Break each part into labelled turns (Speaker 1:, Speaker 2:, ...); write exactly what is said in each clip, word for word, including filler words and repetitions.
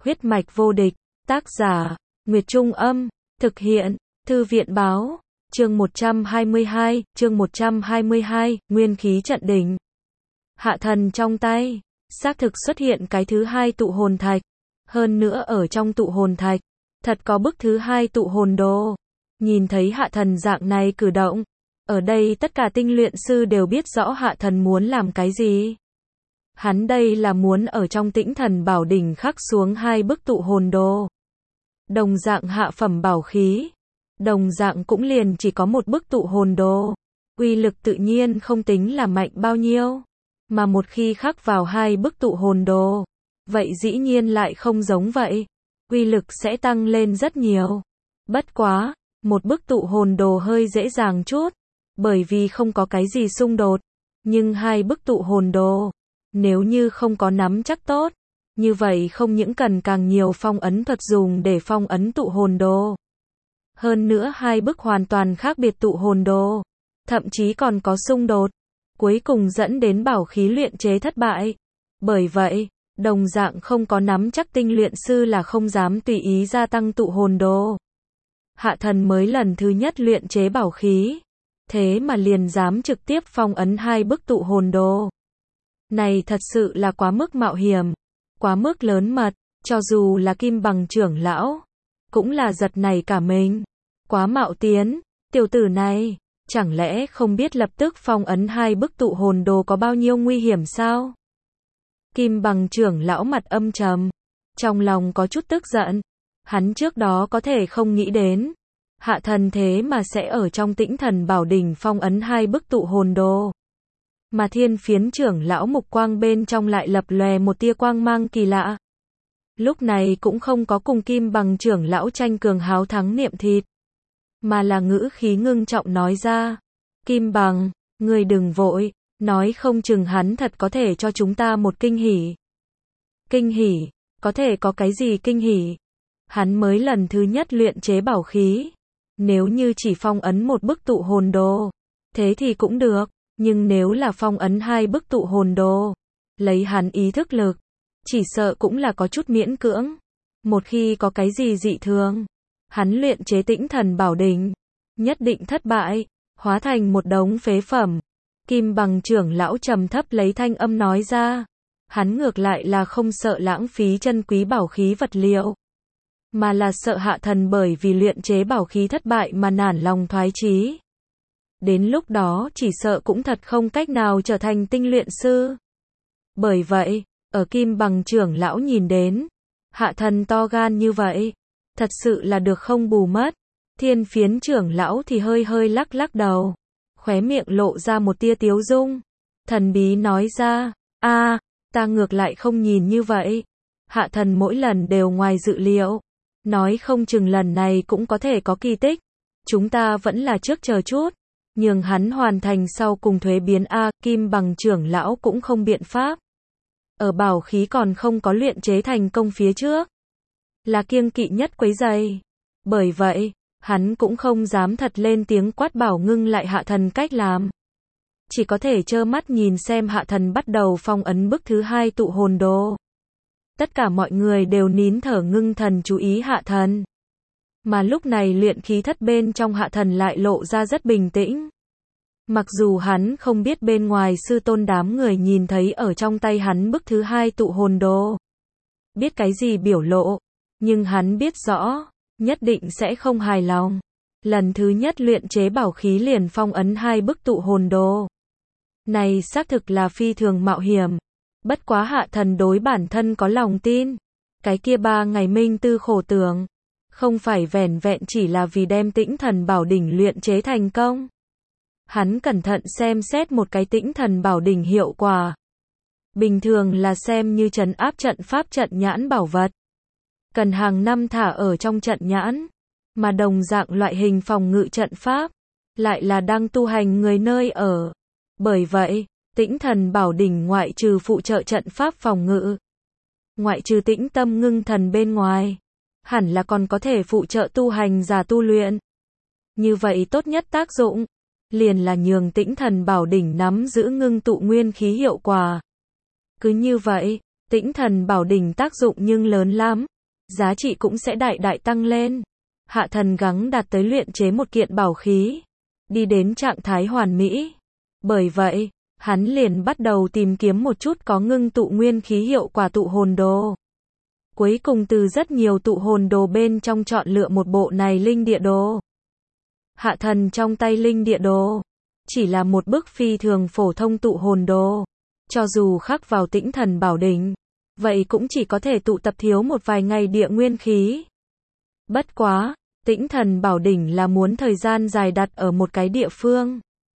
Speaker 1: Huyết mạch vô địch, tác giả, Nguyệt Trung Âm, thực hiện, Thư viện Báo, chương một trăm hai mươi hai, chương một trăm hai mươi hai, nguyên khí trận đỉnh. Hạ thần trong tay, xác thực xuất hiện cái thứ hai tụ hồn thạch, hơn nữa ở trong tụ hồn thạch, thật có bức thứ hai tụ hồn đồ. Nhìn thấy hạ thần dạng này cử động, ở đây tất cả tinh luyện sư đều biết rõ hạ thần muốn làm cái gì. Hắn đây là muốn ở trong Tĩnh Thần Bảo Đỉnh khắc xuống hai bức tụ hồn đồ. Đồng dạng hạ phẩm bảo khí, đồng dạng cũng liền chỉ có một bức tụ hồn đồ. Uy lực tự nhiên không tính là mạnh bao nhiêu, mà một khi khắc vào hai bức tụ hồn đồ, vậy dĩ nhiên lại không giống vậy. Uy lực sẽ tăng lên rất nhiều. Bất quá, một bức tụ hồn đồ hơi dễ dàng chút, bởi vì không có cái gì xung đột. Nhưng hai bức tụ hồn đồ, nếu như không có nắm chắc tốt, như vậy không những cần càng nhiều phong ấn thuật dùng để phong ấn tụ hồn đồ. Hơn nữa hai bức hoàn toàn khác biệt tụ hồn đồ, thậm chí còn có xung đột, cuối cùng dẫn đến bảo khí luyện chế thất bại. Bởi vậy, đồng dạng không có nắm chắc tinh luyện sư là không dám tùy ý gia tăng tụ hồn đồ. Hạ thần mới lần thứ nhất luyện chế bảo khí, thế mà liền dám trực tiếp phong ấn hai bức tụ hồn đồ. Này thật sự là quá mức mạo hiểm, quá mức lớn mật, cho dù là Kim Bằng trưởng lão, cũng là giật nảy cả mình. Quá mạo tiến, tiểu tử này, chẳng lẽ không biết lập tức phong ấn hai bức tụ hồn đồ có bao nhiêu nguy hiểm sao? Kim Bằng trưởng lão mặt âm trầm, trong lòng có chút tức giận. Hắn trước đó có thể không nghĩ đến, hạ thần thế mà sẽ ở trong Tĩnh Thần Bảo Đỉnh phong ấn hai bức tụ hồn đồ. Mà Thiên Phiến trưởng lão mục quang bên trong lại lập lòe một tia quang mang kỳ lạ. Lúc này cũng không có cùng Kim Bằng trưởng lão tranh cường háo thắng niệm thịt, mà là ngữ khí ngưng trọng nói ra. Kim Bằng, ngươi đừng vội, nói không chừng hắn thật có thể cho chúng ta một kinh hỉ. Kinh hỉ, có thể có cái gì kinh hỉ? Hắn mới lần thứ nhất luyện chế bảo khí. Nếu như chỉ phong ấn một bức tụ hồn đồ, thế thì cũng được. Nhưng nếu là phong ấn hai bức tụ hồn đồ, lấy hắn ý thức lực, chỉ sợ cũng là có chút miễn cưỡng. Một khi có cái gì dị thường, hắn luyện chế Tĩnh Thần Bảo Đỉnh, nhất định thất bại, hóa thành một đống phế phẩm. Kim Bằng trưởng lão trầm thấp lấy thanh âm nói ra. Hắn ngược lại là không sợ lãng phí chân quý bảo khí vật liệu, mà là sợ hạ thần bởi vì luyện chế bảo khí thất bại mà nản lòng thoái chí. Đến lúc đó chỉ sợ cũng thật không cách nào trở thành tinh luyện sư. Bởi vậy, ở Kim Bằng trưởng lão nhìn đến, hạ thần to gan như vậy, thật sự là được không bù mất. Thiên Phiến trưởng lão thì hơi hơi lắc lắc đầu, khóe miệng lộ ra một tia tiếu dung, thần bí nói ra, a, ta ngược lại không nhìn như vậy. Hạ thần mỗi lần đều ngoài dự liệu, nói không chừng lần này cũng có thể có kỳ tích. Chúng ta vẫn là trước chờ chút, nhường hắn hoàn thành sau cùng thuế biến a. Kim Bằng trưởng lão cũng không biện pháp. Ở bảo khí còn không có luyện chế thành công phía trước, là kiêng kỵ nhất quấy rầy. Bởi vậy, hắn cũng không dám thật lên tiếng quát bảo ngưng lại hạ thần cách làm. Chỉ có thể trơ mắt nhìn xem hạ thần bắt đầu phong ấn bức thứ hai tụ hồn đồ. Tất cả mọi người đều nín thở ngưng thần chú ý hạ thần. Mà lúc này luyện khí thất bên trong hạ thần lại lộ ra rất bình tĩnh. Mặc dù hắn không biết bên ngoài sư tôn đám người nhìn thấy ở trong tay hắn bức thứ hai tụ hồn đồ, biết cái gì biểu lộ, nhưng hắn biết rõ, nhất định sẽ không hài lòng. Lần thứ nhất luyện chế bảo khí liền phong ấn hai bức tụ hồn đồ. Này xác thực là phi thường mạo hiểm. Bất quá hạ thần đối bản thân có lòng tin. Cái kia ba ngày minh tư khổ tưởng, không phải vẻn vẹn chỉ là vì đem Tĩnh Thần Bảo Đỉnh luyện chế thành công. Hắn cẩn thận xem xét một cái Tĩnh Thần Bảo Đỉnh hiệu quả. Bình thường là xem như trấn áp trận pháp trận nhãn bảo vật, cần hàng năm thả ở trong trận nhãn. Mà đồng dạng loại hình phòng ngự trận pháp, lại là đang tu hành người nơi ở. Bởi vậy, Tĩnh Thần Bảo Đỉnh ngoại trừ phụ trợ trận pháp phòng ngự, ngoại trừ tĩnh tâm ngưng thần bên ngoài, hẳn là còn có thể phụ trợ tu hành giả tu luyện. Như vậy tốt nhất tác dụng, liền là nhường Tĩnh Thần Bảo Đỉnh nắm giữ ngưng tụ nguyên khí hiệu quả. Cứ như vậy, Tĩnh Thần Bảo Đỉnh tác dụng nhưng lớn lắm. giá trị cũng sẽ đại đại tăng lên. Hạ thần gắng đạt tới luyện chế một kiện bảo khí, đi đến trạng thái hoàn mỹ. Bởi vậy, hắn liền bắt đầu tìm kiếm một chút có ngưng tụ nguyên khí hiệu quả tụ hồn đồ. Cuối cùng từ rất nhiều tụ hồn đồ bên trong chọn lựa một bộ này linh địa đồ. Hạ thần trong tay linh địa đồ, chỉ là một bức phi thường phổ thông tụ hồn đồ. Cho dù khắc vào tĩnh thần bảo đỉnh, vậy cũng chỉ có thể tụ tập thiếu một vài ngày địa nguyên khí. Bất quá, tĩnh thần bảo đỉnh là muốn thời gian dài đặt ở một cái địa phương.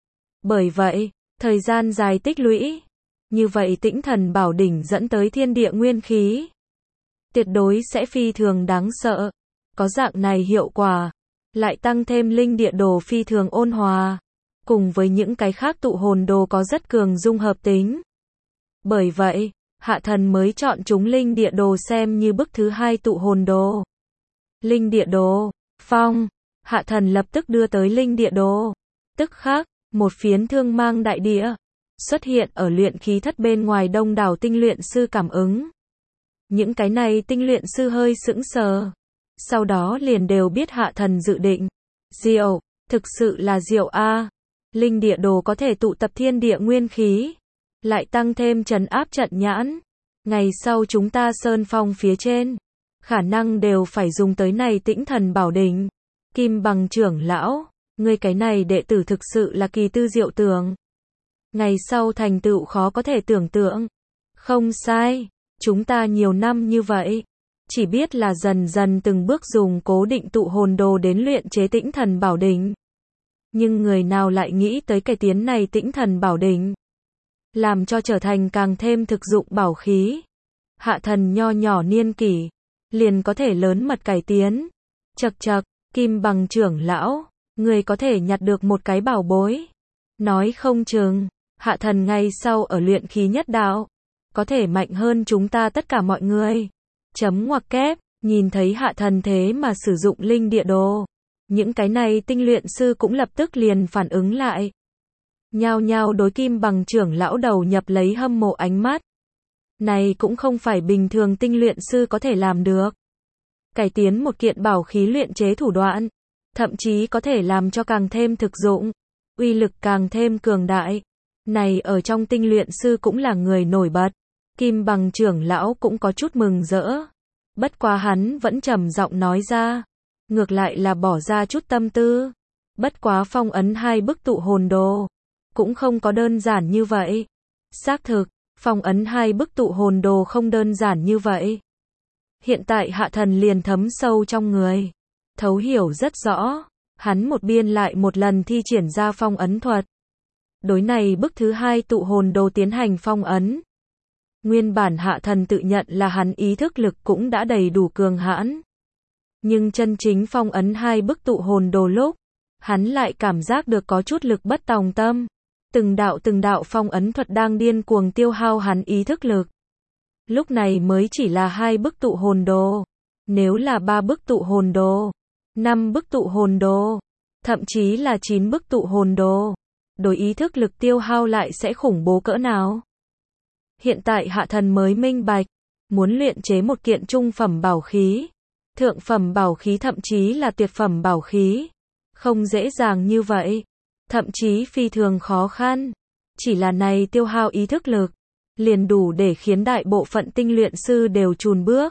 Speaker 1: Bởi vậy, thời gian dài tích lũy, như vậy tĩnh thần bảo đỉnh dẫn tới thiên địa nguyên khí, tuyệt đối sẽ phi thường đáng sợ. Có dạng này hiệu quả, lại tăng thêm linh địa đồ phi thường ôn hòa, cùng với những cái khác tụ hồn đồ có rất cường dung hợp tính. Bởi vậy, hạ thần mới chọn chúng linh địa đồ xem như bức thứ hai tụ hồn đồ. Linh địa đồ, phong, hạ thần lập tức đưa tới linh địa đồ. Tức khắc, một phiến thương mang đại địa xuất hiện ở luyện khí thất bên ngoài đông đảo tinh luyện sư cảm ứng. Những cái này tinh luyện sư hơi sững sờ, sau đó liền đều biết hạ thần dự định. Diệu, thực sự là diệu a. Linh địa đồ có thể tụ tập thiên địa nguyên khí, lại tăng thêm trấn áp trận nhãn. Ngày sau chúng ta sơn phong phía trên, khả năng đều phải dùng tới này tĩnh thần bảo đỉnh. Kim Bằng trưởng lão, ngươi cái này đệ tử thực sự là kỳ tư diệu tưởng. Ngày sau thành tựu khó có thể tưởng tượng. Không sai, chúng ta nhiều năm như vậy, chỉ biết là dần dần từng bước dùng cố định tụ hồn đồ đến luyện chế tĩnh thần bảo đỉnh. Nhưng người nào lại nghĩ tới cái tiến này tĩnh thần bảo đỉnh, làm cho trở thành càng thêm thực dụng bảo khí. Hạ thần nho nhỏ niên kỷ, liền có thể lớn mật cải tiến. Chậc chậc, Kim Bằng trưởng lão, người có thể nhặt được một cái bảo bối. Nói không chừng, hạ thần ngày sau ở luyện khí nhất đạo, có thể mạnh hơn chúng ta tất cả mọi người. Chấm ngoặc kép, nhìn thấy hạ thần thế mà sử dụng linh địa đồ. Những cái này tinh luyện sư cũng lập tức liền phản ứng lại. Nhao nhao đối Kim Bằng trưởng lão đầu nhập lấy hâm mộ ánh mắt. Này cũng không phải bình thường tinh luyện sư có thể làm được. Cải tiến một kiện bảo khí luyện chế thủ đoạn, thậm chí có thể làm cho càng thêm thực dụng, uy lực càng thêm cường đại. Này ở trong tinh luyện sư cũng là người nổi bật. Kim Bằng trưởng lão cũng có chút mừng rỡ. Bất quá hắn vẫn trầm giọng nói ra, ngược lại là bỏ ra chút tâm tư. Bất quá phong ấn hai bức tụ hồn đồ, cũng không có đơn giản như vậy. Xác thực, phong ấn hai bức tụ hồn đồ không đơn giản như vậy. Hiện tại hạ thần liền thấm sâu trong người, thấu hiểu rất rõ. Hắn một biên lại một lần thi triển ra phong ấn thuật. Đối này bức thứ hai tụ hồn đồ tiến hành phong ấn. Nguyên bản hạ thần tự nhận là hắn ý thức lực cũng đã đầy đủ cường hãn. Nhưng chân chính phong ấn hai bức tụ hồn đồ lúc, hắn lại cảm giác được có chút lực bất tòng tâm. Từng đạo từng đạo phong ấn thuật đang điên cuồng tiêu hao hắn ý thức lực. Lúc này mới chỉ là hai bức tụ hồn đồ. Nếu là ba bức tụ hồn đồ, năm bức tụ hồn đồ, thậm chí là chín bức tụ hồn đồ, đối ý thức lực tiêu hao lại sẽ khủng bố cỡ nào. Hiện tại hạ thần mới minh bạch, muốn luyện chế một kiện trung phẩm bảo khí, thượng phẩm bảo khí thậm chí là tuyệt phẩm bảo khí, không dễ dàng như vậy, thậm chí phi thường khó khăn. Chỉ là này tiêu hao ý thức lực, liền đủ để khiến đại bộ phận tinh luyện sư đều chùn bước.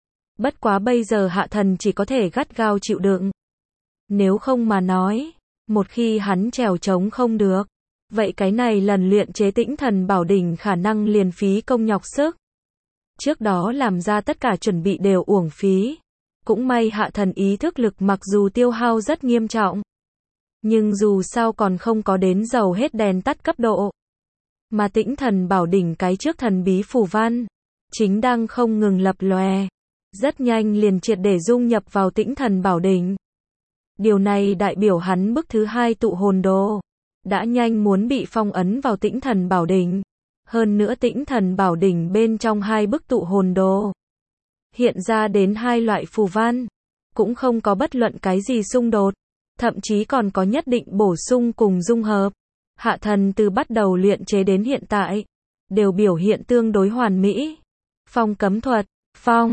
Speaker 1: Bất quá bây giờ hạ thần chỉ có thể gắt gao chịu đựng. Nếu không mà nói, một khi hắn trèo trống không được, vậy cái này lần luyện chế tĩnh thần bảo đỉnh khả năng liền phí công nhọc sức. Trước đó làm ra tất cả chuẩn bị đều uổng phí. Cũng may hạ thần ý thức lực mặc dù tiêu hao rất nghiêm trọng, nhưng dù sao còn không có đến dầu hết đèn tắt cấp độ. Mà tĩnh thần bảo đỉnh cái trước thần bí phù văn, chính đang không ngừng lập lòe. Rất nhanh liền triệt để dung nhập vào tĩnh thần bảo đỉnh. Điều này đại biểu hắn bức thứ hai tụ hồn đồ đã nhanh muốn bị phong ấn vào tĩnh thần bảo đỉnh. Hơn nữa tĩnh thần bảo đỉnh bên trong hai bức tụ hồn đồ hiện ra đến hai loại phù văn, cũng không có bất luận cái gì xung đột, thậm chí còn có nhất định bổ sung cùng dung hợp. Hạ thần từ bắt đầu luyện chế đến hiện tại, đều biểu hiện tương đối hoàn mỹ. Phong cấm thuật, phong,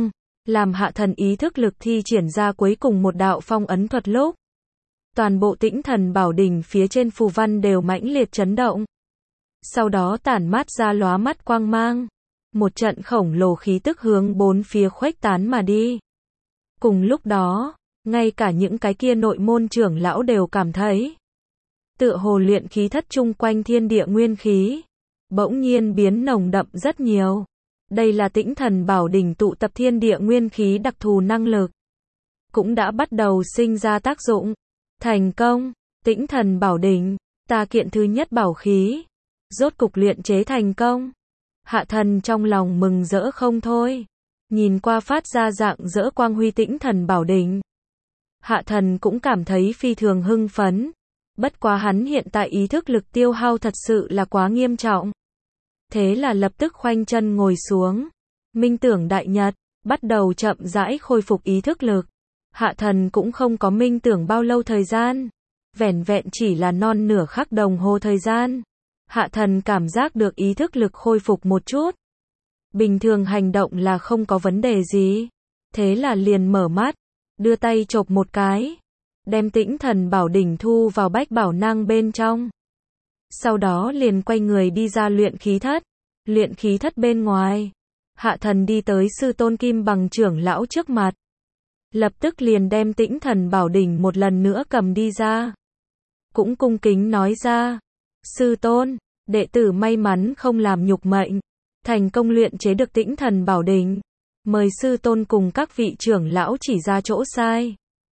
Speaker 1: làm hạ thần ý thức lực thi triển ra cuối cùng một đạo phong ấn thuật lúc. Toàn bộ Tĩnh Thần Bảo Đỉnh phía trên phù văn đều mãnh liệt chấn động. Sau đó tản mát ra lóa mắt quang mang. Một trận khổng lồ khí tức hướng bốn phía khuếch tán mà đi. Cùng lúc đó, ngay cả những cái kia nội môn trưởng lão đều cảm thấy. Tựa hồ luyện khí thất chung quanh thiên địa nguyên khí. Bỗng nhiên biến nồng đậm rất nhiều. Đây là Tĩnh Thần Bảo Đỉnh tụ tập thiên địa nguyên khí đặc thù năng lực. Cũng đã bắt đầu sinh ra tác dụng. Thành công, Tĩnh Thần Bảo Đỉnh, ta kiện thứ nhất bảo khí. Rốt cục luyện chế thành công. Hạ thần trong lòng mừng rỡ không thôi. Nhìn qua phát ra dạng rỡ quang huy Tĩnh Thần Bảo Đỉnh. Hạ thần cũng cảm thấy phi thường hưng phấn. Bất quá hắn hiện tại ý thức lực tiêu hao thật sự là quá nghiêm trọng. Thế là lập tức khoanh chân ngồi xuống. Minh tưởng đại nhật, bắt đầu chậm rãi khôi phục ý thức lực. Hạ thần cũng không có minh tưởng bao lâu thời gian. Vẻn vẹn chỉ là non nửa khắc đồng hồ thời gian. Hạ thần cảm giác được ý thức lực khôi phục một chút. Bình thường hành động là không có vấn đề gì. Thế là liền mở mắt, đưa tay chộp một cái. Đem Tĩnh Thần Bảo Đỉnh thu vào bách bảo nang bên trong. Sau đó liền quay người đi ra luyện khí thất. Luyện khí thất bên ngoài. Hạ thần đi tới sư tôn Kim Bằng trưởng lão trước mặt. Lập tức liền đem Tĩnh Thần Bảo Đỉnh một lần nữa cầm đi ra. Cũng cung kính nói ra. Sư tôn, đệ tử may mắn không làm nhục mệnh. Thành công luyện chế được Tĩnh Thần Bảo Đỉnh. Mời sư tôn cùng các vị trưởng lão chỉ ra chỗ sai.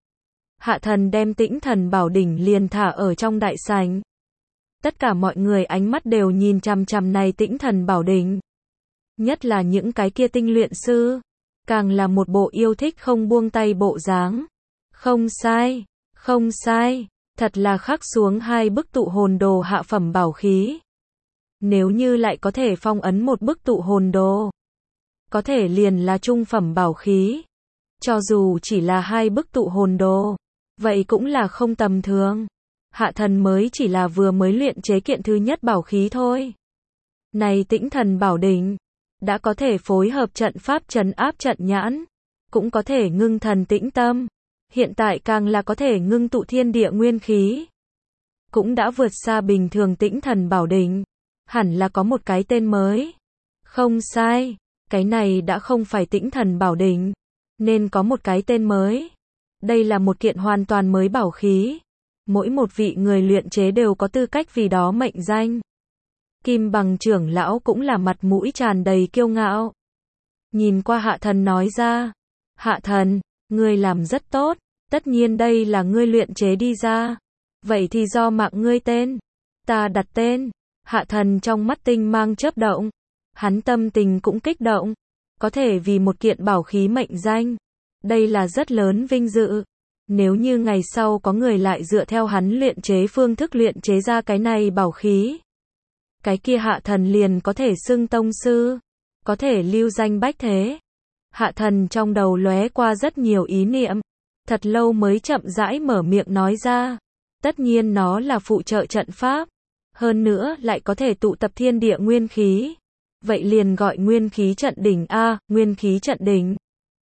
Speaker 1: Hạ thần đem Tĩnh Thần Bảo Đỉnh liền thả ở trong đại sảnh. Tất cả mọi người ánh mắt đều nhìn chằm chằm này Tĩnh Thần Bảo Đỉnh. Nhất là những cái kia tinh luyện sư. Càng là một bộ yêu thích không buông tay bộ dáng. Không sai, không sai. Thật là khắc xuống hai bức tụ hồn đồ hạ phẩm bảo khí. Nếu như lại có thể phong ấn một bức tụ hồn đồ. Có thể liền là trung phẩm bảo khí. Cho dù chỉ là hai bức tụ hồn đồ. Vậy cũng là không tầm thường. Hạ thần mới chỉ là vừa mới luyện chế kiện thứ nhất bảo khí thôi. Này Tĩnh Thần Bảo Đỉnh. Đã có thể phối hợp trận pháp trấn áp trận nhãn. Cũng có thể ngưng thần tĩnh tâm. Hiện tại càng là có thể ngưng tụ thiên địa nguyên khí. Cũng đã vượt xa bình thường Tĩnh Thần Bảo Đỉnh. Hẳn là có một cái tên mới. Không sai. Cái này đã không phải Tĩnh Thần Bảo Đỉnh. Nên có một cái tên mới. Đây là một kiện hoàn toàn mới bảo khí. Mỗi một vị người luyện chế đều có tư cách vì đó mệnh danh. Kim Bằng trưởng lão cũng là mặt mũi tràn đầy kiêu ngạo. Nhìn qua hạ thần nói ra. Hạ thần, ngươi làm rất tốt. Tất nhiên đây là ngươi luyện chế đi ra. Vậy thì do mạng ngươi tên. Ta đặt tên. Hạ thần trong mắt tinh mang chớp động. Hắn tâm tình cũng kích động. Có thể vì một kiện bảo khí mệnh danh. Đây là rất lớn vinh dự. Nếu như ngày sau có người lại dựa theo hắn luyện chế phương thức luyện chế ra cái này bảo khí. Cái kia hạ thần liền có thể xưng tông sư. Có thể lưu danh bách thế. Hạ thần trong đầu lóe qua rất nhiều ý niệm. Thật lâu mới chậm rãi mở miệng nói ra. Tất nhiên nó là phụ trợ trận pháp. Hơn nữa lại có thể tụ tập thiên địa nguyên khí. Vậy liền gọi nguyên khí trận đỉnh A, nguyên khí trận đỉnh.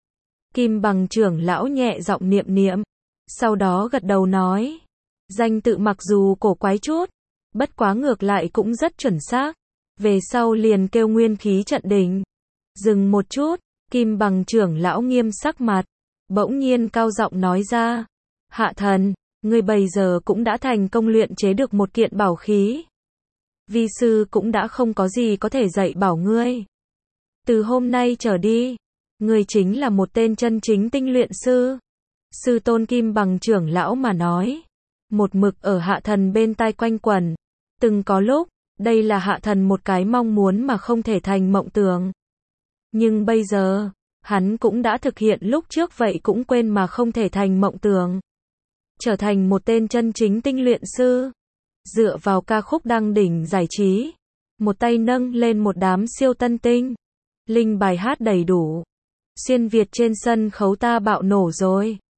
Speaker 1: Kim Bằng trưởng lão nhẹ giọng niệm niệm. Sau đó gật đầu nói. Danh tự mặc dù cổ quái chút. Bất quá ngược lại cũng rất chuẩn xác. Về sau liền kêu nguyên khí trận đỉnh. Dừng một chút. Kim Bằng trưởng lão nghiêm sắc mặt. Bỗng nhiên cao giọng nói ra. Hạ thần, ngươi bây giờ cũng đã thành công luyện chế được một kiện bảo khí. Vi sư cũng đã không có gì có thể dạy bảo ngươi. Từ hôm nay trở đi, ngươi chính là một tên chân chính tinh luyện sư. Sư tôn Kim Bằng trưởng lão mà nói. Một mực ở hạ thần bên tai quanh quẩn. Từng có lúc, đây là hạ thần một cái mong muốn mà không thể thành mộng tưởng. Nhưng bây giờ, hắn cũng đã thực hiện lúc trước vậy cũng quên mà không thể thành mộng tưởng. Trở thành một tên chân chính tinh luyện sư. Dựa vào ca khúc đăng đỉnh giải trí. Một tay nâng lên một đám siêu tân tinh. Linh bài hát đầy đủ. Xuyên Việt trên sân khấu ta bạo nổ rồi.